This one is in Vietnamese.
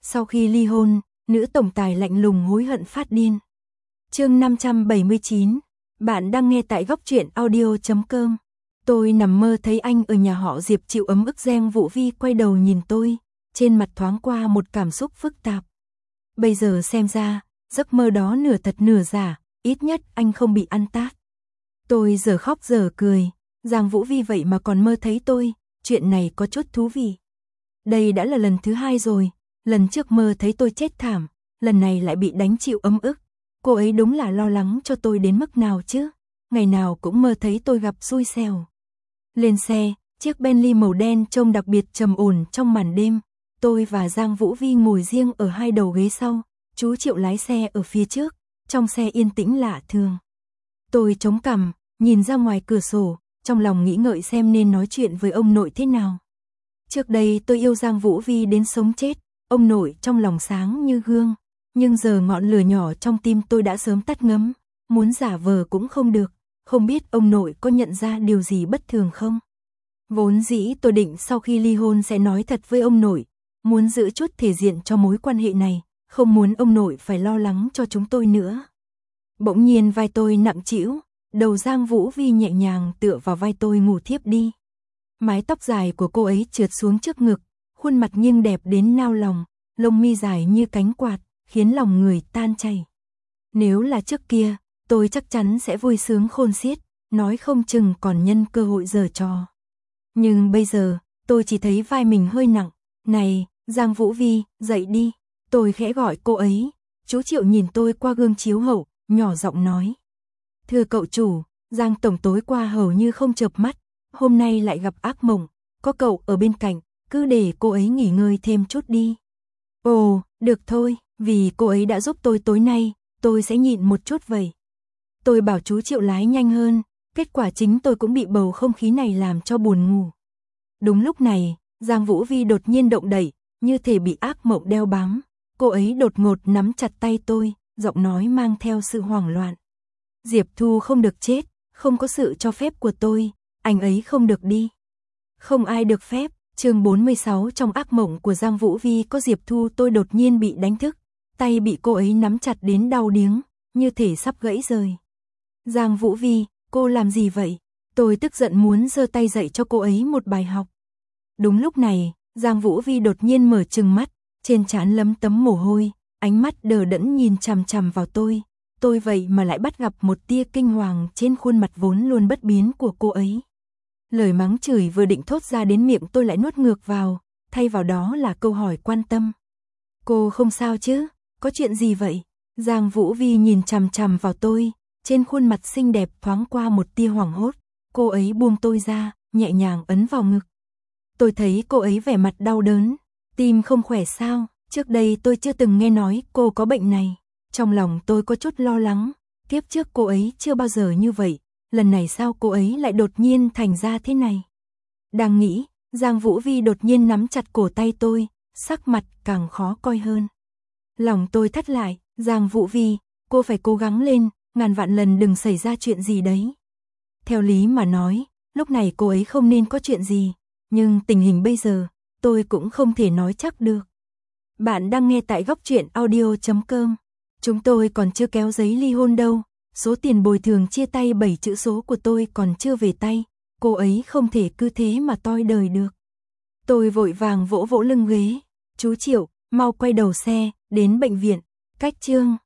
Sau khi ly hôn, nữ tổng tài lạnh lùng hối hận phát điên. Chương 579. Bạn đang nghe tại góc truyện audio.com. Tôi nằm mơ thấy anh ở nhà họ Diệp chịu ấm ức. Giang Vũ Vi quay đầu nhìn tôi, trên mặt thoáng qua một cảm xúc phức tạp. Bây giờ xem ra, giấc mơ đó nửa thật nửa giả, ít nhất anh không bị ăn tát. Tôi giờ khóc giờ cười, Giang Vũ Vi vậy mà còn mơ thấy tôi, chuyện này có chút thú vị. Đây đã là lần thứ 2 rồi, lần trước mơ thấy tôi chết thảm, lần này lại bị đánh chịu ấm ức. Cô ấy đúng là lo lắng cho tôi đến mức nào chứ, ngày nào cũng mơ thấy tôi gặp xui xẻo. Lên xe, chiếc Bentley màu đen trông đặc biệt trầm ổn trong màn đêm. Tôi và Giang Vũ Vi ngồi riêng ở hai đầu ghế sau, chú Triệu lái xe ở phía trước, trong xe yên tĩnh lạ thường. Tôi chống cằm, nhìn ra ngoài cửa sổ, trong lòng nghĩ ngợi xem nên nói chuyện với ông nội thế nào. Trước đây tôi yêu Giang Vũ Vi đến sống chết, ông nội trong lòng sáng như gương, nhưng giờ ngọn lửa nhỏ trong tim tôi đã sớm tắt ngấm, muốn giả vờ cũng không được, không biết ông nội có nhận ra điều gì bất thường không? Vốn dĩ tôi định sau khi ly hôn sẽ nói thật với ông nội, muốn giữ chút thể diện cho mối quan hệ này, không muốn ông nội phải lo lắng cho chúng tôi nữa. Bỗng nhiên vai tôi nặng trĩu, đầu Giang Vũ Vi nhẹ nhàng tựa vào vai tôi ngủ thiếp đi. Mái tóc dài của cô ấy trượt xuống trước ngực, khuôn mặt nghiêng đẹp đến nao lòng, lông mi dài như cánh quạt, khiến lòng người tan chảy. Nếu là trước kia, tôi chắc chắn sẽ vui sướng khôn xiết, nói không chừng còn nhân cơ hội giở trò. Nhưng bây giờ, tôi chỉ thấy vai mình hơi nặng. Này, Giang Vũ Vi, dậy đi. Tôi khẽ gọi cô ấy. Chú Triệu nhìn tôi qua gương chiếu hậu, nhỏ giọng nói. Thưa cậu chủ, Giang tổng tối qua hầu như không chợp mắt, hôm nay lại gặp ác mộng, có cậu ở bên cạnh, cứ để cô ấy nghỉ ngơi thêm chút đi. Ồ, được thôi, vì cô ấy đã giúp tôi tối nay, tôi sẽ nhịn một chút vậy. Tôi bảo chú Triệu lái nhanh hơn, kết quả chính tôi cũng bị bầu không khí này làm cho buồn ngủ. Đúng lúc này, Giang Vũ Vi đột nhiên động đậy, như thể bị ác mộng đeo bám. Cô ấy đột ngột nắm chặt tay tôi, giọng nói mang theo sự hoảng loạn. Diệp Thu không được chết, không có sự cho phép của tôi, anh ấy không được đi. Không ai được phép. Chương 46. Trong ác mộng của Giang Vũ Vi có Diệp Thu. Tôi đột nhiên bị đánh thức, tay bị cô ấy nắm chặt đến đau điếng, như thể sắp gãy rời. Giang Vũ Vi, cô làm gì vậy? Tôi tức giận muốn giơ tay dạy cho cô ấy một bài học. Đúng lúc này, Giang Vũ Vi đột nhiên mở trừng mắt, trên trán lấm tấm mồ hôi, ánh mắt đờ đẫn nhìn chằm chằm vào tôi. Tôi vậy mà lại bắt gặp một tia kinh hoàng trên khuôn mặt vốn luôn bất biến của cô ấy. Lời mắng chửi vừa định thốt ra đến miệng tôi lại nuốt ngược vào, thay vào đó là câu hỏi quan tâm. Cô không sao chứ? Có chuyện gì vậy? Giang Vũ Vi nhìn chằm chằm vào tôi, trên khuôn mặt xinh đẹp thoáng qua một tia hoảng hốt. Cô ấy buông tôi ra, nhẹ nhàng ấn vào ngực. Tôi thấy cô ấy vẻ mặt đau đớn, tim không khỏe sao? Trước đây tôi chưa từng nghe nói cô có bệnh này. Trong lòng tôi có chút lo lắng, tiếp trước cô ấy chưa bao giờ như vậy, lần này sao cô ấy lại đột nhiên thành ra thế này? Đang nghĩ, Giang Vũ Vi đột nhiên nắm chặt cổ tay tôi, sắc mặt càng khó coi hơn. Lòng tôi thắt lại, Giang Vũ Vi, cô phải cố gắng lên, ngàn vạn lần đừng xảy ra chuyện gì đấy. Theo lý mà nói, lúc này cô ấy không nên có chuyện gì, nhưng tình hình bây giờ, tôi cũng không thể nói chắc được. Bạn đang nghe tại góc truyện audio.com. Chúng tôi còn chưa kéo giấy ly hôn đâu, số tiền bồi thường chia tay 7 chữ số của tôi còn chưa về tay, cô ấy không thể cứ thế mà toi đời được. Tôi vội vàng vỗ vỗ lưng ghế, chú Triệu, mau quay đầu xe, đến bệnh viện, cách Chương